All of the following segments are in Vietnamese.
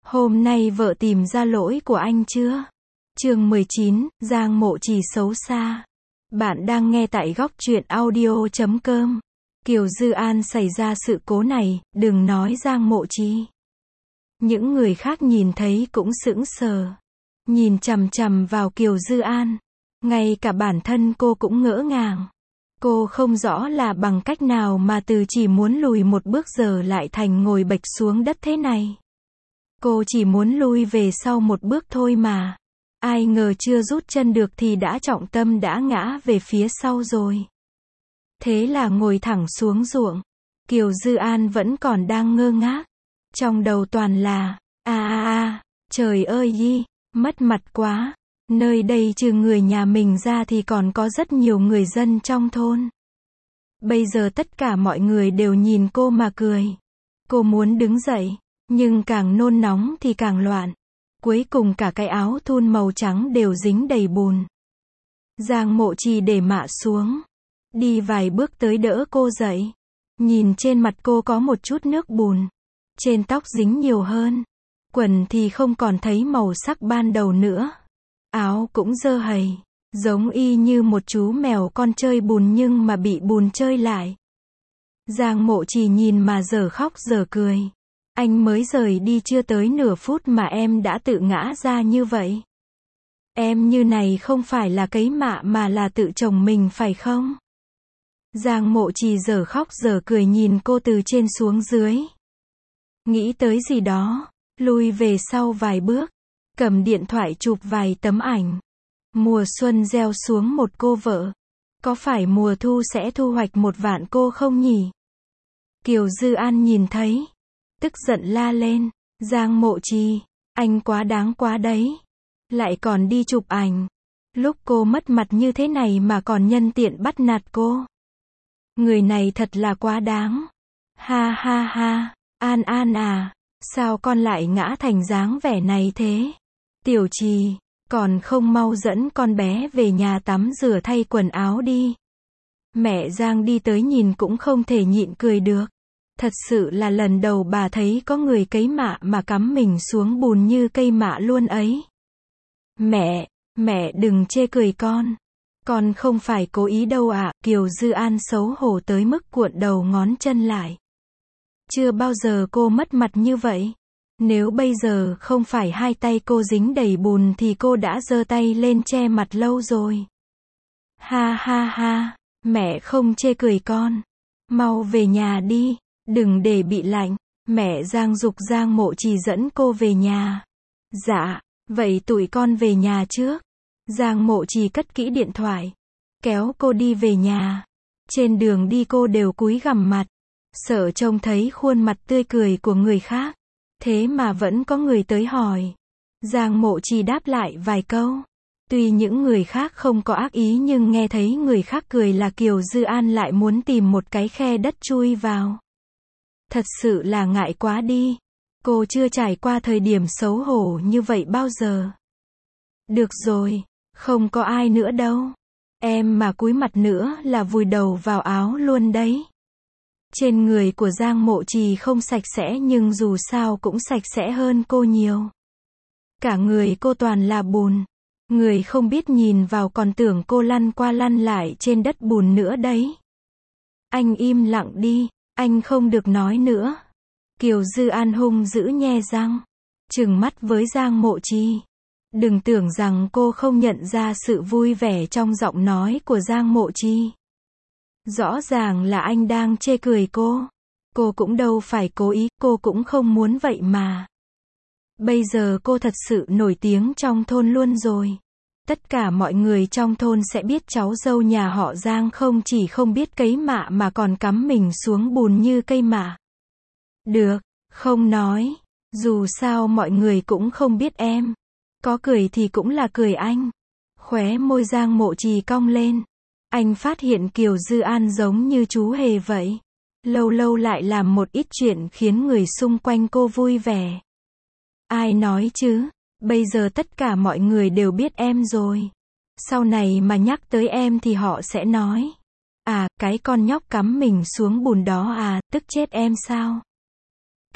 Hôm nay vợ tìm ra lỗi của anh chưa? Chương 19, Giang Mộ Trì xấu xa. Bạn đang nghe tại góc truyện audio.com. Kiều Dư An xảy ra sự cố này, đừng nói Giang Mộ Trì. Những người khác nhìn thấy cũng sững sờ. Nhìn chằm chằm vào Kiều Dư An. Ngay cả bản thân cô cũng ngỡ ngàng. Cô không rõ là bằng cách nào mà từ chỉ muốn lùi một bước giờ lại thành ngồi bệt xuống đất thế này. Cô chỉ muốn lui về sau một bước thôi mà. Ai ngờ chưa rút chân được thì trọng tâm đã ngã về phía sau rồi. Thế là ngồi thẳng xuống ruộng. Kiều Dư An vẫn còn đang ngơ ngác. Trong đầu toàn là, trời ơi mất mặt quá. Nơi đây trừ người nhà mình ra thì còn có rất nhiều người dân trong thôn. Bây giờ tất cả mọi người đều nhìn cô mà cười. Cô muốn đứng dậy, nhưng càng nôn nóng thì càng loạn. Cuối cùng cả cái áo thun màu trắng đều dính đầy bùn. Giang Mộ Trì để mạ xuống. Đi vài bước tới đỡ cô dậy. Nhìn trên mặt cô có một chút nước bùn. Trên tóc dính nhiều hơn. Quần thì không còn thấy màu sắc ban đầu nữa. Áo cũng dơ hầy. Giống y như một chú mèo con chơi bùn nhưng mà bị bùn chơi lại. Giang Mộ Trì nhìn mà dở khóc dở cười. Anh mới rời đi chưa tới nửa phút mà em đã tự ngã ra như vậy. Em như này không phải là cấy mạ mà là tự chồng mình phải không? Giang Mộ Trì dở khóc dở cười nhìn cô từ trên xuống dưới. Nghĩ tới gì đó, lui về sau vài bước, cầm điện thoại chụp vài tấm ảnh. Mùa xuân gieo xuống một cô vợ. Có phải mùa thu sẽ thu hoạch một vạn cô không nhỉ? Kiều Dư An nhìn thấy. Tức giận la lên. Giang Mộ Trì, anh quá đáng quá đấy. Lại còn đi chụp ảnh. Lúc cô mất mặt như thế này mà còn nhân tiện bắt nạt cô. Người này thật là quá đáng. Ha ha ha, An An à, sao con lại ngã thành dáng vẻ này thế? Tiểu Trì, còn không mau dẫn con bé về nhà tắm rửa thay quần áo đi. Mẹ Giang đi tới nhìn cũng không thể nhịn cười được. Thật sự là lần đầu bà thấy có người cấy mạ mà cắm mình xuống bùn như cây mạ luôn ấy. Mẹ đừng chê cười con. Con không phải cố ý đâu ạ. Kiều Dư An xấu hổ tới mức cuộn đầu ngón chân lại. Chưa bao giờ cô mất mặt như vậy. Nếu bây giờ không phải hai tay cô dính đầy bùn thì cô đã giơ tay lên che mặt lâu rồi. Ha ha ha, mẹ không chê cười con. Mau về nhà đi, đừng để bị lạnh. Mẹ Giang giục Giang Mộ Trì dẫn cô về nhà. Dạ, vậy tụi con về nhà trước. Giang Mộ Trì cất kỹ điện thoại, kéo cô đi về nhà. Trên đường đi cô đều cúi gằm mặt, sợ trông thấy khuôn mặt tươi cười của người khác. Thế mà vẫn có người tới hỏi. Giang Mộ Trì đáp lại vài câu. Tuy những người khác không có ác ý nhưng nghe thấy người khác cười là Kiều Dư An lại muốn tìm một cái khe đất chui vào. Thật sự là ngại quá đi. Cô chưa trải qua thời điểm xấu hổ như vậy bao giờ. Được rồi, không có ai nữa đâu. Em mà cúi mặt nữa là vùi đầu vào áo luôn đấy. Trên người của Giang Mộ Trì không sạch sẽ nhưng dù sao cũng sạch sẽ hơn cô nhiều. Cả người cô toàn là bùn. Người không biết nhìn vào còn tưởng cô lăn qua lăn lại trên đất bùn nữa đấy. Anh im lặng đi, anh không được nói nữa. Kiều Dư An hung dữ nhe răng, trừng mắt với Giang Mộ Trì. Đừng tưởng rằng cô không nhận ra sự vui vẻ trong giọng nói của Giang Mộ Trì. Rõ ràng là anh đang chê cười cô. Cô cũng đâu phải cố ý, cô cũng không muốn vậy mà. Bây giờ cô thật sự nổi tiếng trong thôn luôn rồi. Tất cả mọi người trong thôn sẽ biết cháu dâu nhà họ Giang không chỉ không biết cấy mạ mà còn cắm mình xuống bùn như cây mạ. Được, không nói. Dù sao mọi người cũng không biết em. Có cười thì cũng là cười anh. Khóe môi Giang Mộ Trì cong lên. Anh phát hiện Kiều Dư An giống như chú hề vậy. Lâu lâu lại làm một ít chuyện khiến người xung quanh cô vui vẻ. Ai nói chứ, bây giờ tất cả mọi người đều biết em rồi. Sau này mà nhắc tới em thì họ sẽ nói. À, cái con nhóc cắm mình xuống bùn đó à, tức chết em sao?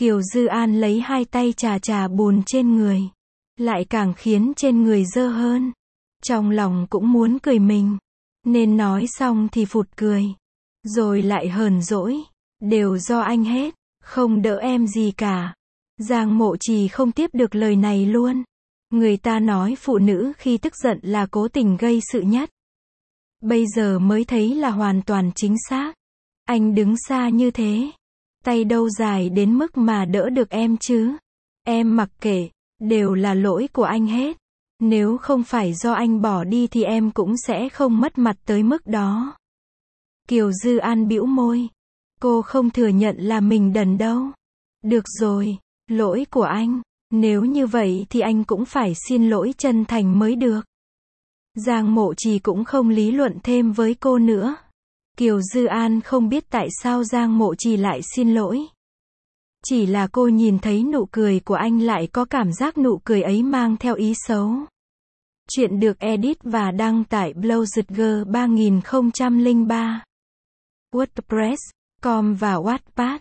Kiều Dư An lấy hai tay chà chà bùn trên người. Lại càng khiến trên người dơ hơn. Trong lòng cũng muốn cười mình. Nên nói xong thì phụt cười. Rồi lại hờn dỗi. Đều do anh hết. Không đỡ em gì cả. Giang Mộ Trì không tiếp được lời này luôn. Người ta nói phụ nữ khi tức giận là cố tình gây sự nhất. Bây giờ mới thấy là hoàn toàn chính xác. Anh đứng xa như thế. Tay đâu dài đến mức mà đỡ được em chứ. Em mặc kệ. Đều là lỗi của anh hết. Nếu không phải do anh bỏ đi thì em cũng sẽ không mất mặt tới mức đó. Kiều Dư An bĩu môi. Cô không thừa nhận là mình đần đâu. Được rồi, lỗi của anh. Nếu như vậy thì anh cũng phải xin lỗi chân thành mới được. Giang Mộ Trì cũng không lý luận thêm với cô nữa. Kiều Dư An không biết tại sao Giang Mộ Trì lại xin lỗi. Chỉ là cô nhìn thấy nụ cười của anh lại có cảm giác nụ cười ấy mang theo ý xấu. Chuyện được edit và đăng tại Blogger 3003. WordPress.com và Wattpad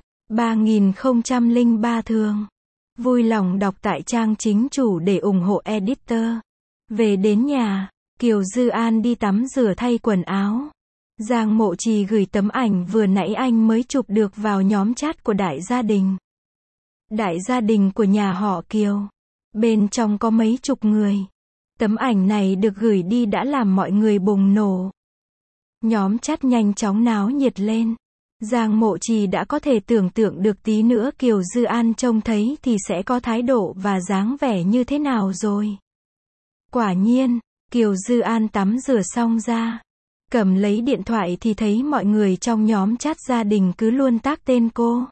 3003 thường. Vui lòng đọc tại trang chính chủ để ủng hộ editor. Về đến nhà, Kiều Dư An đi tắm rửa thay quần áo. Giang Mộ Trì gửi tấm ảnh vừa nãy anh mới chụp được vào nhóm chat của đại gia đình. Đại gia đình của nhà họ Kiều. Bên trong có mấy chục người. Tấm ảnh này được gửi đi đã làm mọi người bùng nổ. Nhóm chat nhanh chóng náo nhiệt lên. Giang Mộ Trì đã có thể tưởng tượng được tí nữa Kiều Dư An trông thấy thì sẽ có thái độ và dáng vẻ như thế nào rồi. Quả nhiên, Kiều Dư An tắm rửa xong ra. Cầm lấy điện thoại thì thấy mọi người trong nhóm chat gia đình cứ luôn tag tên cô.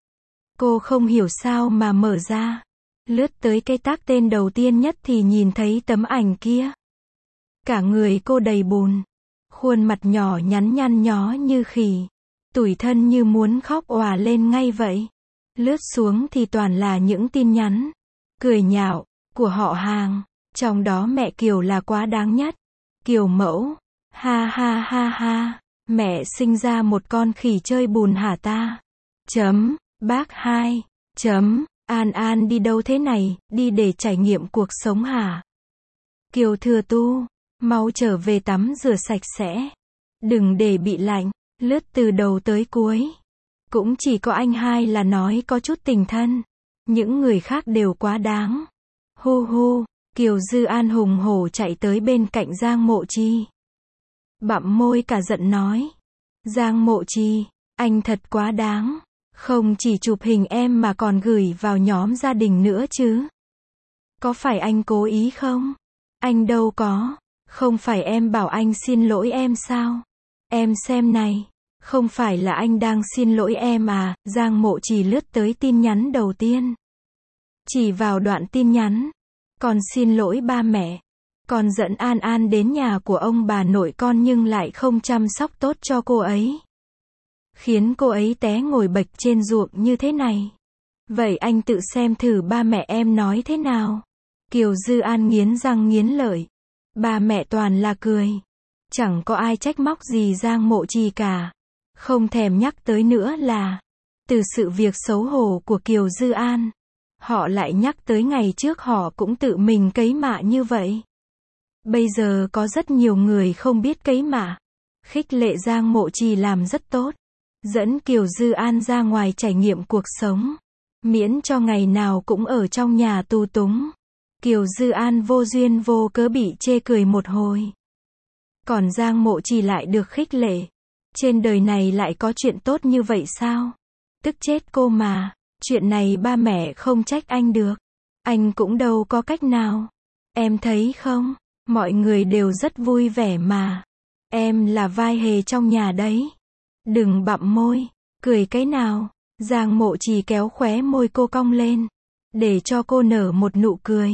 Cô không hiểu sao mà mở ra. Lướt tới cái tag tên đầu tiên nhất thì nhìn thấy tấm ảnh kia. Cả người cô đầy bùn. Khuôn mặt nhỏ nhắn nhăn nhó như khỉ. Tủi thân như muốn khóc òa lên ngay vậy. Lướt xuống thì toàn là những tin nhắn. Cười nhạo, của họ hàng. Trong đó mẹ Kiều là quá đáng nhất. Kiều mẫu. Ha ha ha ha. Mẹ sinh ra một con khỉ chơi bùn hả ta? Bác 2. An An đi đâu thế này, đi để trải nghiệm cuộc sống hả? Kiều Thừa Tu, mau trở về tắm rửa sạch sẽ. Đừng để bị lạnh, lướt từ đầu tới cuối. Cũng chỉ có anh hai là nói có chút tình thân. Những người khác đều quá đáng. Hu hu, Kiều Dư An hùng hổ chạy tới bên cạnh Giang Mộ Trì. Bặm môi cả giận nói. Giang Mộ Trì, anh thật quá đáng. Không chỉ chụp hình em mà còn gửi vào nhóm gia đình nữa chứ. Có phải anh cố ý không? Anh đâu có. Không phải em bảo anh xin lỗi em sao? Em xem này. Không phải là anh đang xin lỗi em à? Giang Mộ Trì lướt tới tin nhắn đầu tiên. Chỉ vào đoạn tin nhắn. Con xin lỗi ba mẹ. Con dẫn An An đến nhà của ông bà nội con nhưng lại không chăm sóc tốt cho cô ấy. Khiến cô ấy té ngồi bệt trên ruộng như thế này. Vậy anh tự xem thử ba mẹ em nói thế nào. Kiều Dư An nghiến răng nghiến lợi. Ba mẹ toàn là cười. Chẳng có ai trách móc gì Giang Mộ Trì cả. Không thèm nhắc tới nữa là. Từ sự việc xấu hổ của Kiều Dư An. Họ lại nhắc tới ngày trước họ cũng tự mình cấy mạ như vậy. Bây giờ có rất nhiều người không biết cấy mạ. Khích lệ Giang Mộ Trì làm rất tốt. Dẫn Kiều Dư An ra ngoài trải nghiệm cuộc sống. Miễn cho ngày nào cũng ở trong nhà tù túng. Kiều Dư An vô duyên vô cớ bị chê cười một hồi. Còn Giang Mộ Trì lại được khích lệ. Trên đời này lại có chuyện tốt như vậy sao? Tức chết cô mà. Chuyện này ba mẹ không trách anh được. Anh cũng đâu có cách nào. Em thấy không? Mọi người đều rất vui vẻ mà. Em là vai hề trong nhà đấy. Đừng bặm môi. Cười cái nào? Giang Mộ Trì kéo khóe môi cô cong lên. Để cho cô nở một nụ cười.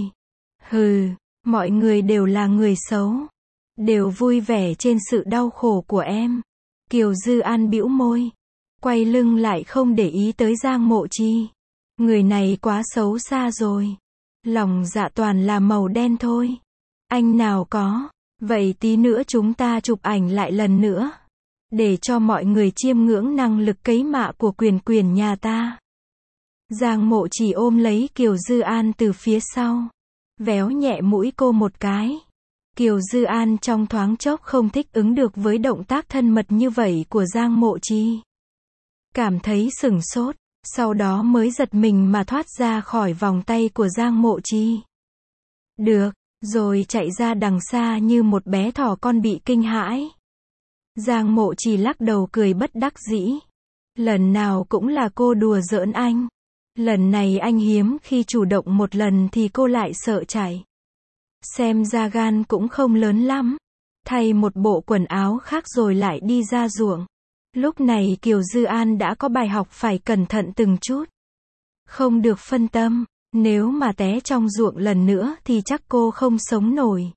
Hừ, mọi người đều là người xấu. Đều vui vẻ trên sự đau khổ của em. Kiều Dư An bĩu môi. Quay lưng lại không để ý tới Giang Mộ Trì. Người này quá xấu xa rồi. Lòng dạ toàn là màu đen thôi. Anh nào có. Vậy tí nữa chúng ta chụp ảnh lại lần nữa. Để cho mọi người chiêm ngưỡng năng lực cấy mạ của Quyền Quyền nhà ta. Giang Mộ Trì ôm lấy Kiều Dư An từ phía sau, véo nhẹ mũi cô một cái. Kiều Dư An trong thoáng chốc không thích ứng được với động tác thân mật như vậy của Giang Mộ Trì. Cảm thấy sửng sốt, sau đó mới giật mình mà thoát ra khỏi vòng tay của Giang Mộ Trì. Được, rồi chạy ra đằng xa như một bé thỏ con bị kinh hãi. Giang Mộ Trì lắc đầu cười bất đắc dĩ. Lần nào cũng là cô đùa giỡn anh. Lần này anh hiếm khi chủ động một lần thì cô lại sợ chạy. Xem ra gan cũng không lớn lắm. Thay một bộ quần áo khác rồi lại đi ra ruộng. Lúc này Kiều Dư An đã có bài học phải cẩn thận từng chút. Không được phân tâm, nếu mà té trong ruộng lần nữa thì chắc cô không sống nổi.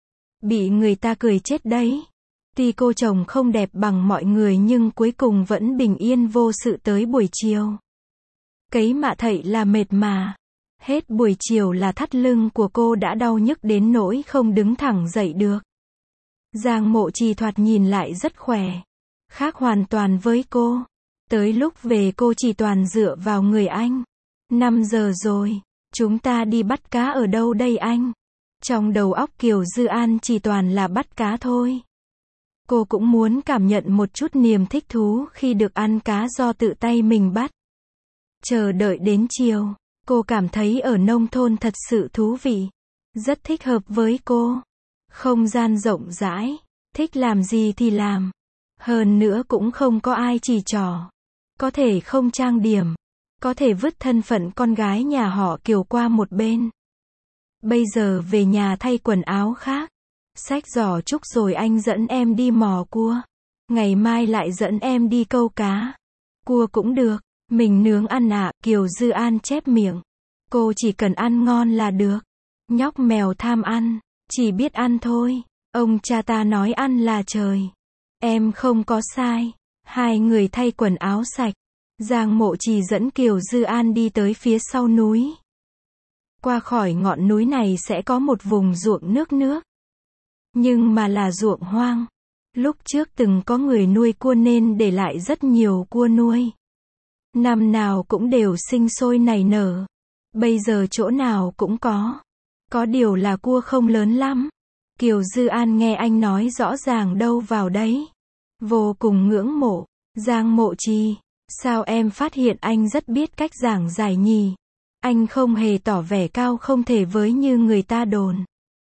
Bị người ta cười chết đấy. Tuy cô chồng không đẹp bằng mọi người nhưng cuối cùng vẫn bình yên vô sự tới buổi chiều. Cấy mạ thậy là mệt mà. Hết buổi chiều là thắt lưng của cô đã đau nhức đến nỗi không đứng thẳng dậy được. Giang Mộ Trì thoạt nhìn lại rất khỏe. Khác hoàn toàn với cô. Tới lúc về cô chỉ toàn dựa vào người anh. 5 giờ rồi. Chúng ta đi bắt cá ở đâu đây anh? Trong đầu óc Kiều Dư An chỉ toàn là bắt cá thôi. Cô cũng muốn cảm nhận một chút niềm thích thú khi được ăn cá do tự tay mình bắt. Chờ đợi đến chiều, cô cảm thấy ở nông thôn thật sự thú vị. Rất thích hợp với cô. Không gian rộng rãi, thích làm gì thì làm. Hơn nữa cũng không có ai chỉ trỏ. Có thể không trang điểm. Có thể vứt thân phận con gái nhà họ Kiều qua một bên. Bây giờ về nhà thay quần áo khác. Xách giỏ trúc rồi anh dẫn em đi mò cua. Ngày mai lại dẫn em đi câu cá. Cua cũng được. Mình nướng ăn ạ. Kiều Dư An chép miệng. Cô chỉ cần ăn ngon là được. Nhóc mèo tham ăn. Chỉ biết ăn thôi. Ông cha ta nói ăn là trời. Em không có sai. Hai người thay quần áo sạch. Giang Mộ Trì dẫn Kiều Dư An đi tới phía sau núi. Qua khỏi ngọn núi này sẽ có một vùng ruộng nước. Nhưng mà là ruộng hoang. Lúc trước từng có người nuôi cua nên để lại rất nhiều cua nuôi. Năm nào cũng đều sinh sôi nảy nở. Bây giờ chỗ nào cũng có. Có điều là cua không lớn lắm. Kiều Dư An nghe anh nói rõ ràng đâu vào đấy. Vô cùng ngưỡng mộ. Giang Mộ Trì, sao em phát hiện anh rất biết cách giảng giải nhỉ? Anh không hề tỏ vẻ cao không thể với như người ta đồn.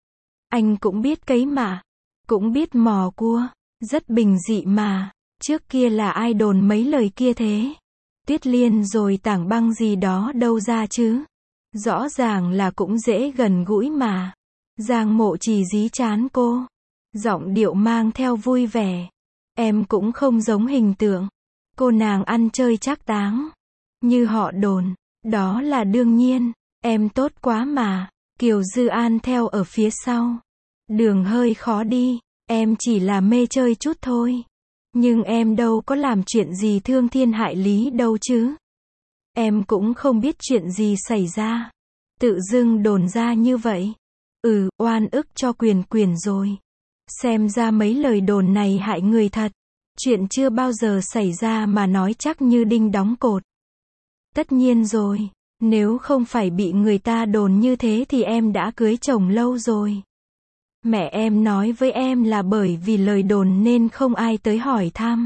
Anh cũng biết cấy mạ. Cũng biết mò cua. Rất bình dị mà. Trước kia là ai đồn mấy lời kia thế? Tuyết Liên rồi Tảng Băng gì đó đâu ra chứ? Rõ ràng là cũng dễ gần gũi mà. Giang Mộ Trì dí chán cô. Giọng điệu mang theo vui vẻ. Em cũng không giống hình tượng. Cô nàng ăn chơi trác táng. Như họ đồn. Đó là đương nhiên. Em tốt quá mà. Kiều Dư An theo ở phía sau. Đường hơi khó đi. Em chỉ là mê chơi chút thôi. Nhưng em đâu có làm chuyện gì thương thiên hại lý đâu chứ. Em cũng không biết chuyện gì xảy ra. Tự dưng đồn ra như vậy. Oan ức cho quyền rồi. Xem ra mấy lời đồn này hại người thật. Chuyện chưa bao giờ xảy ra mà nói chắc như đinh đóng cột. Tất nhiên rồi. Nếu không phải bị người ta đồn như thế thì em đã cưới chồng lâu rồi. Mẹ em nói với em là bởi vì lời đồn nên không ai tới hỏi thăm.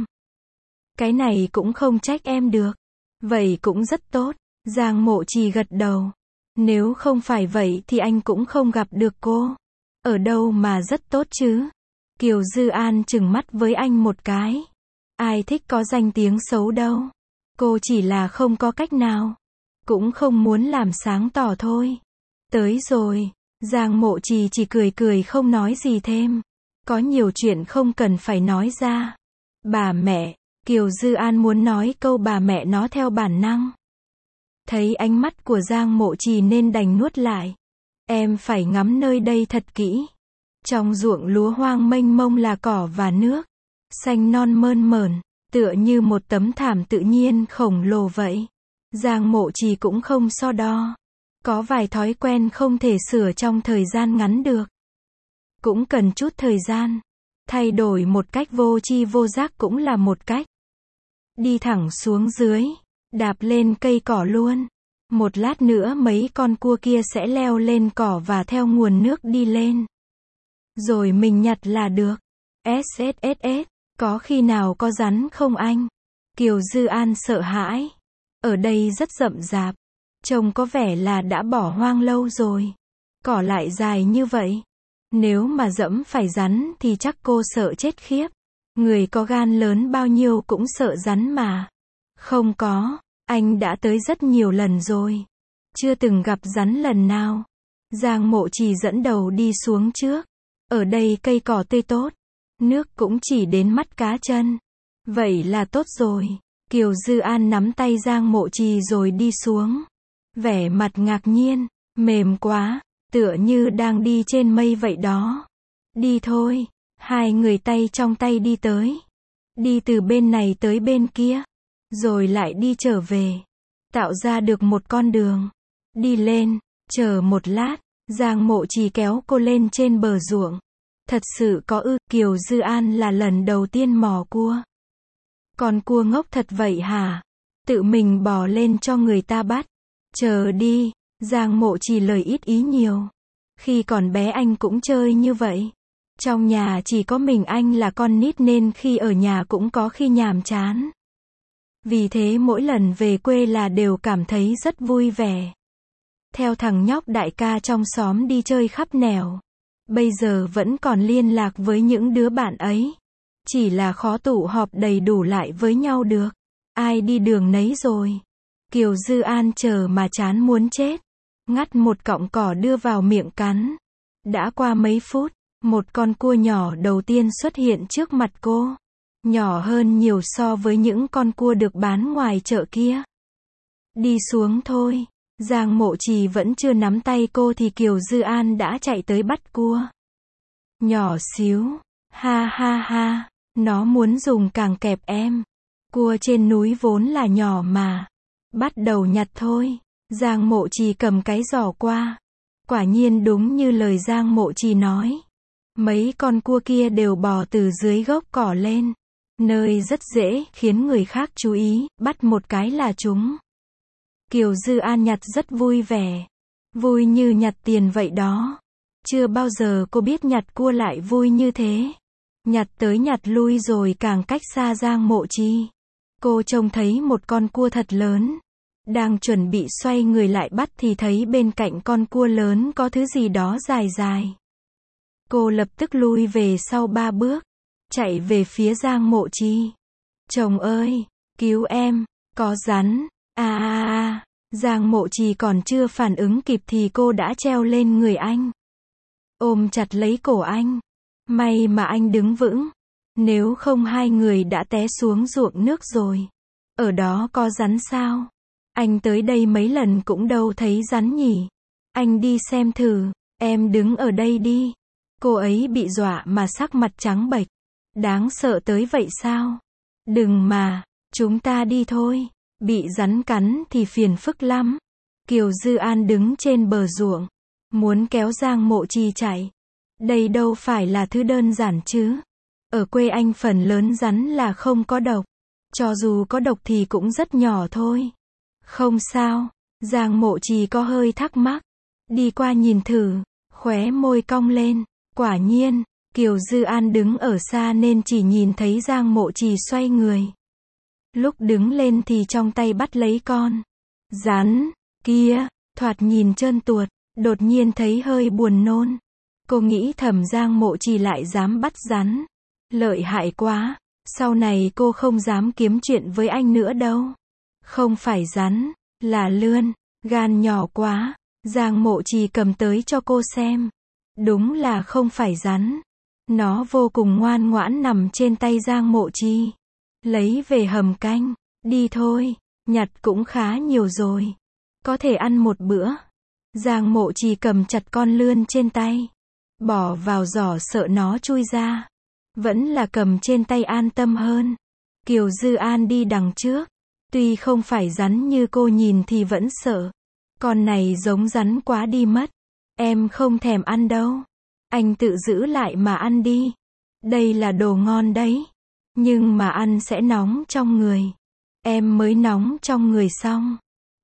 Cái này cũng không trách em được. Vậy cũng rất tốt. Giang Mộ Trì gật đầu. Nếu không phải vậy thì anh cũng không gặp được cô. Ở đâu mà rất tốt chứ. Kiều Dư An trừng mắt với anh một cái. Ai thích có danh tiếng xấu đâu. Cô chỉ là không có cách nào. Cũng không muốn làm sáng tỏ thôi. Tới rồi. Giang Mộ Trì chỉ cười không nói gì thêm. Có nhiều chuyện không cần phải nói ra. Bà mẹ. Kiều Dư An muốn nói câu bà mẹ nó theo bản năng. Thấy ánh mắt của Giang Mộ Trì nên đành nuốt lại. Em phải ngắm nơi đây thật kỹ. Trong ruộng lúa hoang mênh mông là cỏ và nước. Xanh non mơn mởn. Tựa như một tấm thảm tự nhiên khổng lồ vậy. Giang Mộ Trì cũng không so đo. Có vài thói quen không thể sửa trong thời gian ngắn được. Cũng cần chút thời gian. Thay đổi một cách vô tri vô giác cũng là một cách. Đi thẳng xuống dưới. Đạp lên cây cỏ luôn. Một lát nữa mấy con cua kia sẽ leo lên cỏ và theo nguồn nước đi lên. Rồi mình nhặt là được. SSSS, có khi nào có rắn không anh? Kiều Dư An sợ hãi. Ở đây rất rậm rạp. Trông có vẻ là đã bỏ hoang lâu rồi. Cỏ lại dài như vậy. Nếu mà dẫm phải rắn thì chắc cô sợ chết khiếp. Người có gan lớn bao nhiêu cũng sợ rắn mà. Không có, anh đã tới rất nhiều lần rồi. Chưa từng gặp rắn lần nào. Giang Mộ Trì dẫn đầu đi xuống trước. Ở đây cây cỏ tươi tốt. Nước cũng chỉ đến mắt cá chân. Vậy là tốt rồi. Kiều Dư An nắm tay Giang Mộ Trì rồi đi xuống. Vẻ mặt ngạc nhiên, mềm quá, tựa như đang đi trên mây vậy đó. Đi thôi. Hai người tay trong tay đi tới. Đi từ bên này tới bên kia. Rồi lại đi trở về. Tạo ra được một con đường. Đi lên, chờ một lát, Giang Mộ Trì kéo cô lên trên bờ ruộng. Thật sự có ư? Kiều Dư An là lần đầu tiên mò cua. Con cua ngốc thật vậy hả? Tự mình bò lên cho người ta bắt. Chờ đi, Giang Mộ Trì lời ít ý nhiều. Khi còn bé anh cũng chơi như vậy. Trong nhà chỉ có mình anh là con nít nên khi ở nhà cũng có khi nhàm chán. Vì thế mỗi lần về quê là đều cảm thấy rất vui vẻ. Theo thằng nhóc đại ca trong xóm đi chơi khắp nẻo. Bây giờ vẫn còn liên lạc với những đứa bạn ấy. Chỉ là khó tụ họp đầy đủ lại với nhau được. Ai đi đường nấy rồi. Kiều Dư An chờ mà chán muốn chết. Ngắt một cọng cỏ đưa vào miệng cắn. Đã qua mấy phút, một con cua nhỏ đầu tiên xuất hiện trước mặt cô. Nhỏ hơn nhiều so với những con cua được bán ngoài chợ kia. Đi xuống thôi. Giang Mộ Trì vẫn chưa nắm tay cô thì Kiều Dư An đã chạy tới bắt cua. Nhỏ xíu. Ha ha ha. Nó muốn dùng càng kẹp em. Cua trên núi vốn là nhỏ mà. Bắt đầu nhặt thôi. Giang Mộ Trì cầm cái giỏ qua. Quả nhiên đúng như lời Giang Mộ Trì nói. Mấy con cua kia đều bò từ dưới gốc cỏ lên. Nơi rất dễ khiến người khác chú ý, bắt một cái là chúng. Kiều Dư An nhặt rất vui vẻ. Vui như nhặt tiền vậy đó. Chưa bao giờ cô biết nhặt cua lại vui như thế. Nhặt tới nhặt lui rồi càng cách xa Giang Mộ Trì. Cô trông thấy một con cua thật lớn. Đang chuẩn bị xoay người lại bắt thì thấy bên cạnh con cua lớn có thứ gì đó dài dài. Cô lập tức lui về sau 3 bước. Chạy về phía Giang Mộ Trì. Chồng ơi, cứu em, có rắn. Giang Mộ Trì còn chưa phản ứng kịp thì cô đã treo lên người anh. Ôm chặt lấy cổ anh. May mà anh đứng vững. Nếu không hai người đã té xuống ruộng nước rồi. Ở đó có rắn sao? Anh tới đây mấy lần cũng đâu thấy rắn nhỉ. Anh đi xem thử. Em đứng ở đây đi. Cô ấy bị dọa mà sắc mặt trắng bệch. Đáng sợ tới vậy sao? Đừng mà, chúng ta đi thôi. Bị rắn cắn thì phiền phức lắm. Kiều Dư An đứng trên bờ ruộng. Muốn kéo Giang Mộ Trì chạy. Đây đâu phải là thứ đơn giản chứ. Ở quê anh phần lớn rắn là không có độc. Cho dù có độc thì cũng rất nhỏ thôi. Không sao. Giang Mộ Trì có hơi thắc mắc. Đi qua nhìn thử. Khóe môi cong lên. Quả nhiên, Kiều Dư An đứng ở xa nên chỉ nhìn thấy Giang Mộ Trì xoay người. Lúc đứng lên thì trong tay bắt lấy con rắn kia, thoạt nhìn trơn tuột, đột nhiên thấy hơi buồn nôn. Cô nghĩ thầm Giang Mộ Trì lại dám bắt rắn. Lợi hại quá, sau này cô không dám kiếm chuyện với anh nữa đâu. Không phải rắn, là lươn, gan nhỏ quá. Giang Mộ Trì cầm tới cho cô xem. Đúng là không phải rắn. Nó vô cùng ngoan ngoãn nằm trên tay Giang Mộ Trì. Lấy về hầm canh. Đi thôi, nhặt cũng khá nhiều rồi. Có thể ăn một bữa. Giang Mộ Trì cầm chặt con lươn trên tay. Bỏ vào giỏ sợ nó chui ra. Vẫn là cầm trên tay an tâm hơn. Kiều Dư An đi đằng trước. Tuy không phải rắn như cô nhìn thì vẫn sợ. Con này giống rắn quá đi mất. Em không thèm ăn đâu. Anh tự giữ lại mà ăn đi. Đây là đồ ngon đấy. Nhưng mà ăn sẽ nóng trong người. Em mới nóng trong người xong.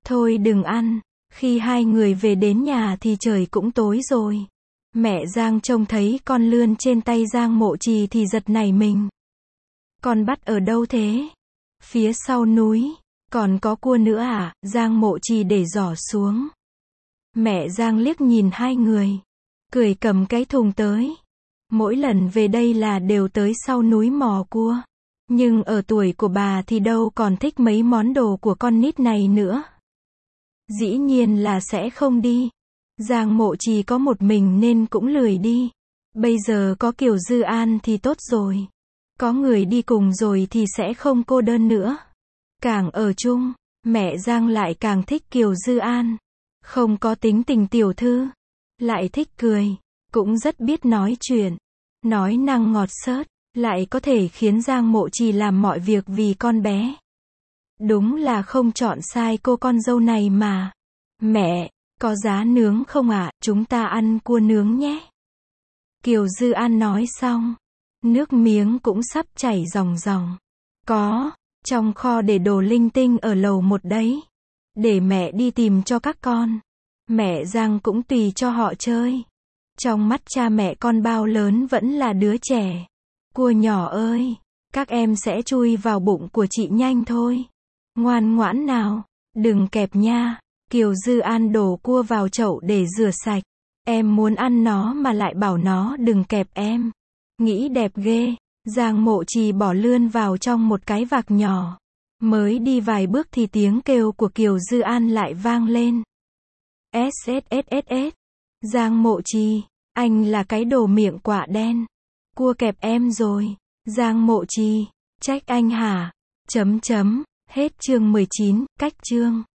Thôi đừng ăn. Khi hai người về đến nhà thì trời cũng tối rồi. Mẹ Giang trông thấy con lươn trên tay Giang Mộ Trì thì giật nảy mình. Con bắt ở đâu thế? Phía sau núi. Còn có cua nữa à? Giang Mộ Trì để giỏ xuống. Mẹ Giang liếc nhìn hai người. Cười cầm cái thùng tới. Mỗi lần về đây là đều tới sau núi mò cua. Nhưng ở tuổi của bà thì đâu còn thích mấy món đồ của con nít này nữa. Dĩ nhiên là sẽ không đi. Giang Mộ Trì có một mình nên cũng lười đi. Bây giờ có Kiều Dư An thì tốt rồi. Có người đi cùng rồi thì sẽ không cô đơn nữa. Càng ở chung, mẹ Giang lại càng thích Kiều Dư An. Không có tính tình tiểu thư. Lại thích cười. Cũng rất biết nói chuyện. Nói năng ngọt xớt. Lại có thể khiến Giang Mộ Trì làm mọi việc vì con bé. Đúng là không chọn sai cô con dâu này mà. Mẹ, có giá nướng không ạ? Chúng ta ăn cua nướng nhé. Kiều Dư An nói xong. Nước miếng cũng sắp chảy ròng ròng. Có, trong kho để đồ linh tinh ở lầu 1 đấy. Để mẹ đi tìm cho các con. Mẹ Giang cũng tùy cho họ chơi. Trong mắt cha mẹ con bao lớn vẫn là đứa trẻ. Cua nhỏ ơi, các em sẽ chui vào bụng của chị nhanh thôi. Ngoan ngoãn nào, đừng kẹp nha. Kiều Dư An đổ cua vào chậu để rửa sạch. Em muốn ăn nó mà lại bảo nó đừng kẹp em. Nghĩ đẹp ghê. Giang Mộ Trì bỏ lươn vào trong một cái vạc nhỏ. Mới đi vài bước thì tiếng kêu của Kiều Dư An lại vang lên. SSSSS. Giang Mộ Trì, anh là cái đồ miệng quạ đen. Cua kẹp em rồi. Giang Mộ Trì, trách anh hả? Hết chương 19, cách chương.